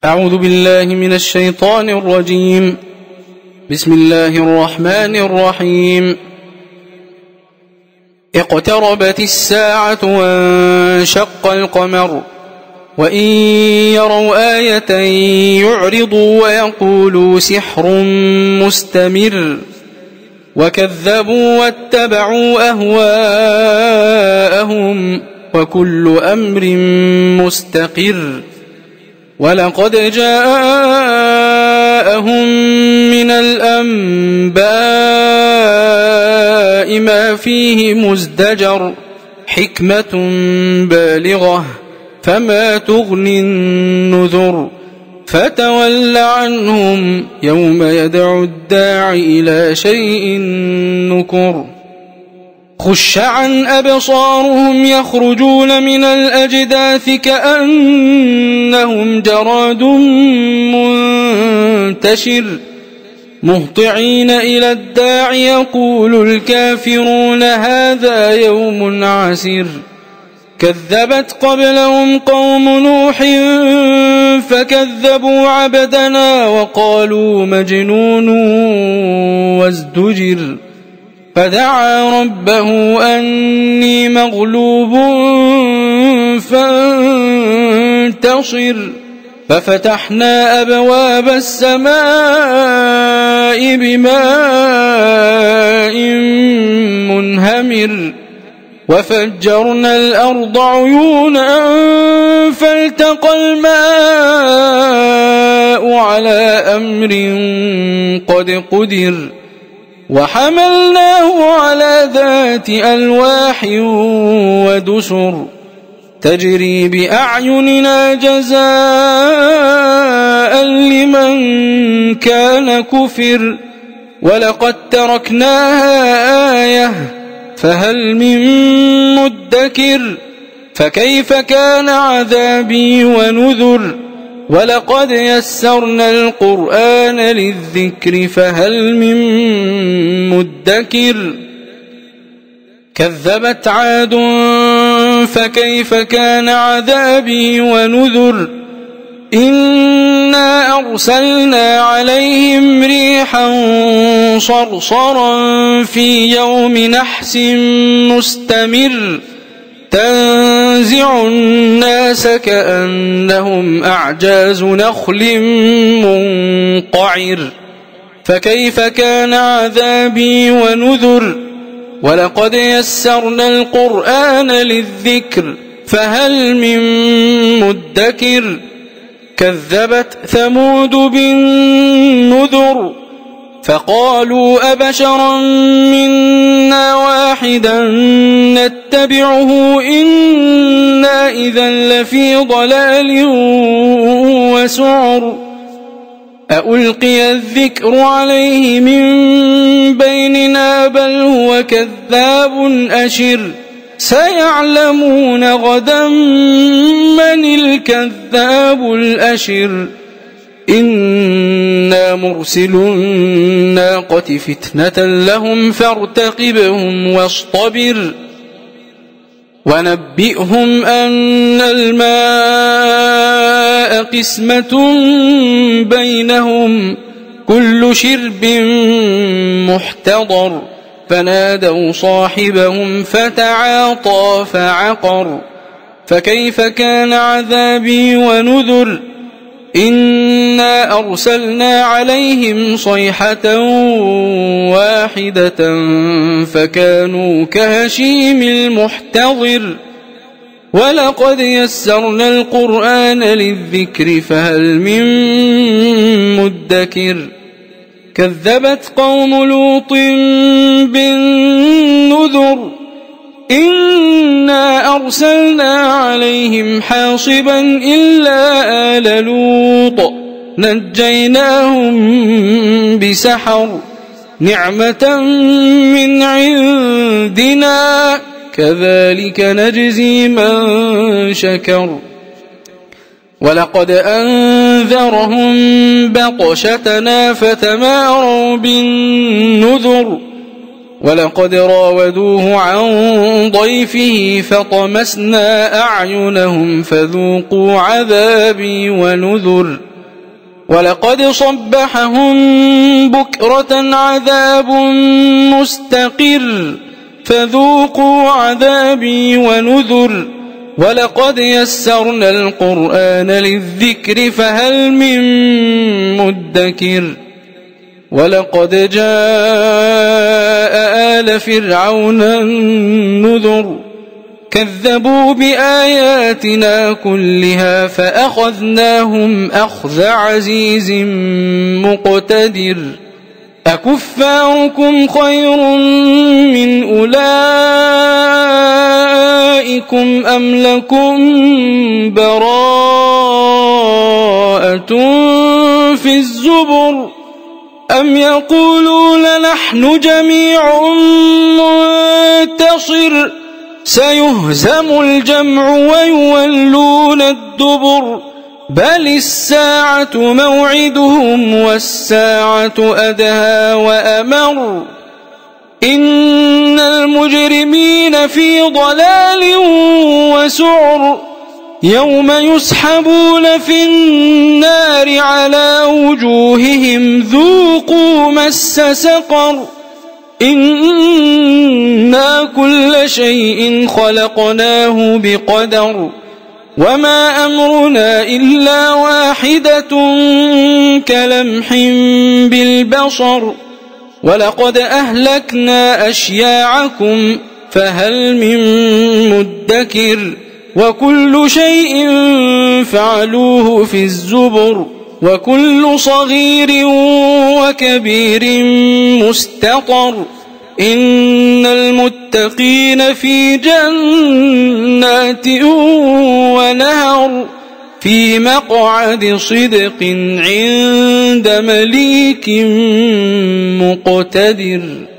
أعوذ بالله من الشيطان الرجيم. بسم الله الرحمن الرحيم. اقتربت الساعة وانشق القمر وإن يروا آية يعرضوا ويقولوا سحر مستمر وكذبوا واتبعوا أهواءهم وكل أمر مستقر. ولقد جاءهم من الأنباء ما فيه مزدجر حكمة بالغة فما تغني النذر. فتول عنهم يوم يدعو الداع إلى شيء نكر. خش عن أبصارهم يخرجون من الأجداث كأنهم جراد منتشر مهطعين إلى الداع يقول الكافرون هذا يوم عسير. كذبت قبلهم قوم نوح فكذبوا عبدنا وقالوا مجنون وازدجر. فدعا ربه أني مغلوب فانتصر. ففتحنا أبواب السماء بماء منهمر وفجرنا الأرض عيونا فالتقى الماء على أمر قد قدر. وحملناه على ذات ألواح ودسر تجري بأعيننا جزاء لمن كان كفر. ولقد تركناها آية فهل من مدكر. فكيف كان عذابي ونذر. ولقد يسرنا القرآن للذكر فهل من مدكر. كذبت عاد فكيف كان عذابي ونذر. إنا أرسلنا عليهم ريحا صرصرا في يوم نحس مستمر تنزع الناس كأنهم أعجاز نخل منقعر. فكيف كان عذابي ونذر. ولقد يسرنا القرآن للذكر فهل من مدكر. كذبت ثمود بالنذر فقالوا أبشرا منا واحدا نتبعه إنا إذا لفي ضلال وسعر. أألقي الذكر عليه من بيننا بل هو كذاب أشر. سيعلمون غدا من الكذاب الأشر. إنا مرسل الناقة فتنة لهم فارتقبهم واصطبر. ونبئهم أن الماء قسمة بينهم كل شرب محتضر. فنادوا صاحبهم فتعاطى فعقر. فكيف كان عذابي ونذر. إنا أرسلنا عليهم صيحة واحدة فكانوا كهشيم المحتضر. ولقد يسرنا القرآن للذكر فهل من مدكر. كذبت قوم لوط بالنذر. إنا أرسلنا عليهم حاصبا إلا آل لوط نجيناهم بسحر نعمة من عندنا كذلك نجزي من شكر. ولقد أنذرهم بطشتنا فتماروا بالنذر. ولقد راودوه عن ضيفه فطمسنا أعينهم فذوقوا عذابي ونذر. ولقد صبحهم بكرة عذاب مستقر فذوقوا عذابي ونذر ولقد يسرنا القرآن للذكر فهل من مدكر ولقد جاء آل فرعون النذر كذبوا بآياتنا كلها فأخذناهم أخذ عزيز مقتدر أكفاركم خير من أولئكم أم لكم براءة في الزبر أم يقولون نحن جميع منتصر سيهزم الجمع ويولون الدبر بل الساعة موعدهم والساعة أدهى وأمر إن المجرمين في ضلال وسعر يوم يسحبون في النار على وجوههم ذوقوا مس سقر إنا كل شيء خلقناه بقدر وما أمرنا إلا واحدة كلمح بالبصر ولقد أهلكنا أشياعكم فهل من مدكر وكل شيء فعلوه في الزبر وكل صغير وكبير مستطر إن المتقين في جنات ونهر في مقعد صدق عند مليك مقتدر.